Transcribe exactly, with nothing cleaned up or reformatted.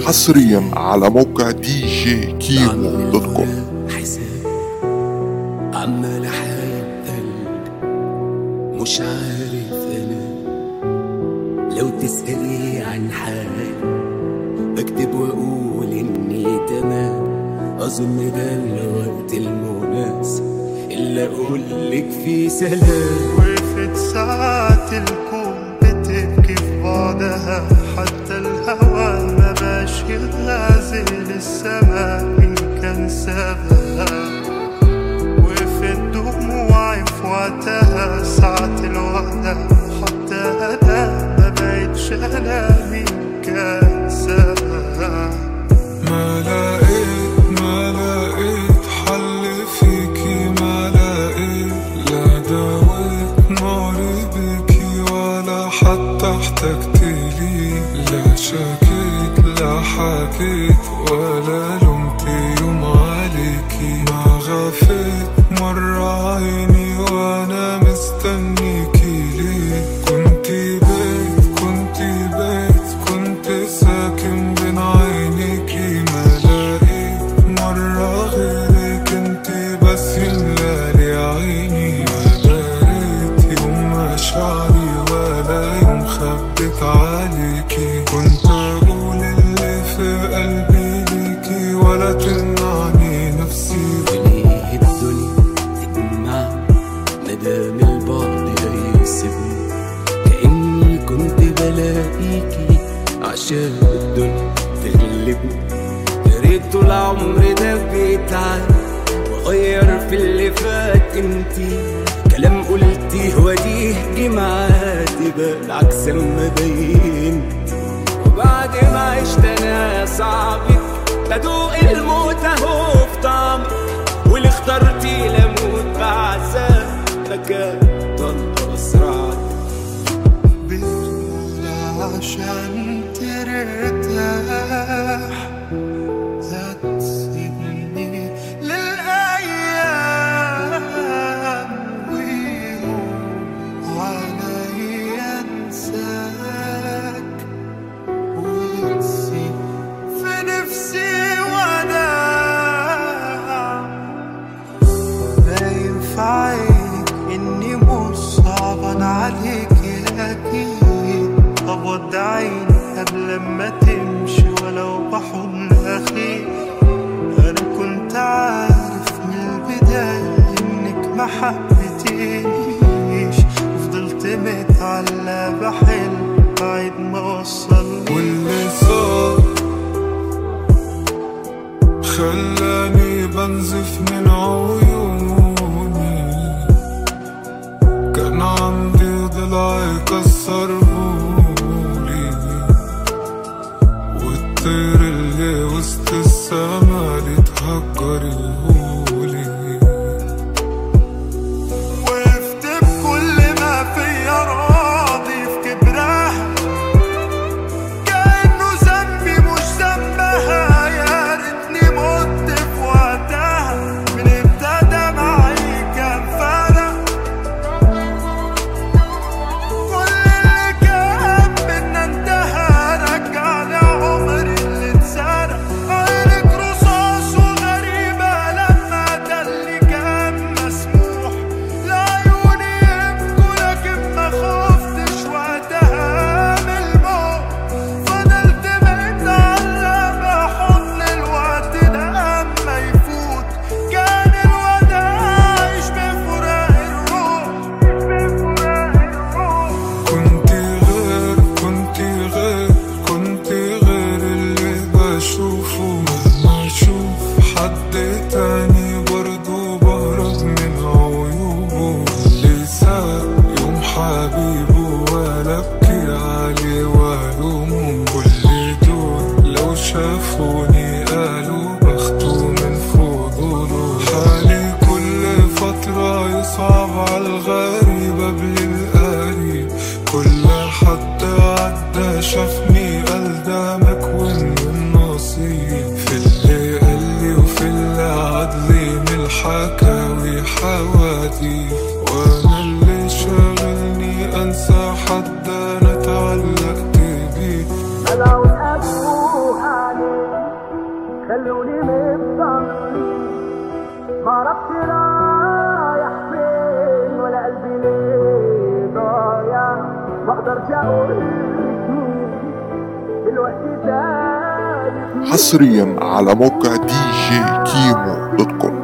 حصريا على موقع دي جي كيمو دوت كوم. عمال احايل قلب مش عارف انا، لو تسألي عن حالي بكتب واقول اني تمام. اظن ده الوقت المناسب اللي اقولك فيه سلام. وقفت ساعات الكون بتبكي في بعضها، حتى الهوا ما باش يغازل السما من كان سابها. وقفت دموعي في وقتها ساعة الوحدة، حتى أنا ما بقتش أنا من كان سابها. ما لقيت ما لقيت حل فيكي، ما لقيت لا داويت ناري بيكي ولا حتى احتجتيلي. لا شكيت لا حكيت ولا لومت يوم عليكي. ما غفيت مرة عيني وانا مستنيكي. ليه كنتي بيت كنتي بيت كنت ساكن بين عينيكي. ما لقيت مرة غيرك انتي بس يملالي عيني. ما داريت يوم مشاعري ولا يوم خبيت عليكي. كنت اقول اللي في قلبي ليكي ولا تمنعني نفسي. وليه الدنيا تجمع مدام البعد هيسيبني، كأني كنت بلاقيكي عشان الدنيا تغلبني. يا ريت طول عمري ده بيتعب وغير في اللي فات انتي. كلام قلتيه وديه جه معادي بالعكس اما بينت. وبعد ما عشت انا صعبك بدوق الموت اهو في طعمك. واللي اخترتي لموت بعذاب مكان ضل اسرعك. بتقول عشان ترتاح هتسيبني للأيام، ويهون عليا انساك وتسيب في نفسي وداع. باين في عينك اني مش صعبان عليكي اكيد. طب ودعيني قبل ما تمشي ولو بحضن اخير. انا كنت عارف من البداية انك ما حبيتينيش، وفضلت متعلق بحلم بعيد ما وصلنيش. واللي صار خلاني بنزف من عيوني. كان عندي ضلع كسرهولي، والطير اللي وسط السما اللي تهجرهولي. وقفت بكل ما فيا راضي في كبرها، كأنه ذنبي مش ذنبها. يا ريتني مت في وقتها، من ابتدى معي كان فرق. كل اللي كان بينا انتهى، رجعلي عمري اللي اتسرق. عينك رصاص وغريبة لما ده اللي كان مسموح. لعيوني يبكوا لكن ما خفتش وقتها من الموت. فضلت متعلق بحضن الوقت ده اما يفوت. كان الوداع يشبه فراق الروح، بفراق الروح. كنتي غير كنتي غير كنتي غير اللي بشوفه. مهما اشوف حد تاني برضو بهرب من عيوبه. اللي ساب يوم حبيبه ولا ابكي عليه والومه. كل دول لو شافوني قالوا بخته من فضوله. حالي كل فترة يصعب على الغريب قبل القريب. كل حد عدى شافني قال ده مكون من نصيب. في اللي قالي وفي اللي عدلي من الحكاوي حواديت. وانا اللي شاغلني انسى حد انا اتعلقت بيه. لو ابوها خلوني مضطر معرفش رايح فين ولا قلبي ليه ضايع مقدرش اقول دلوقتي تاني حصريا على موقع دي جي كيمو دوت كوم.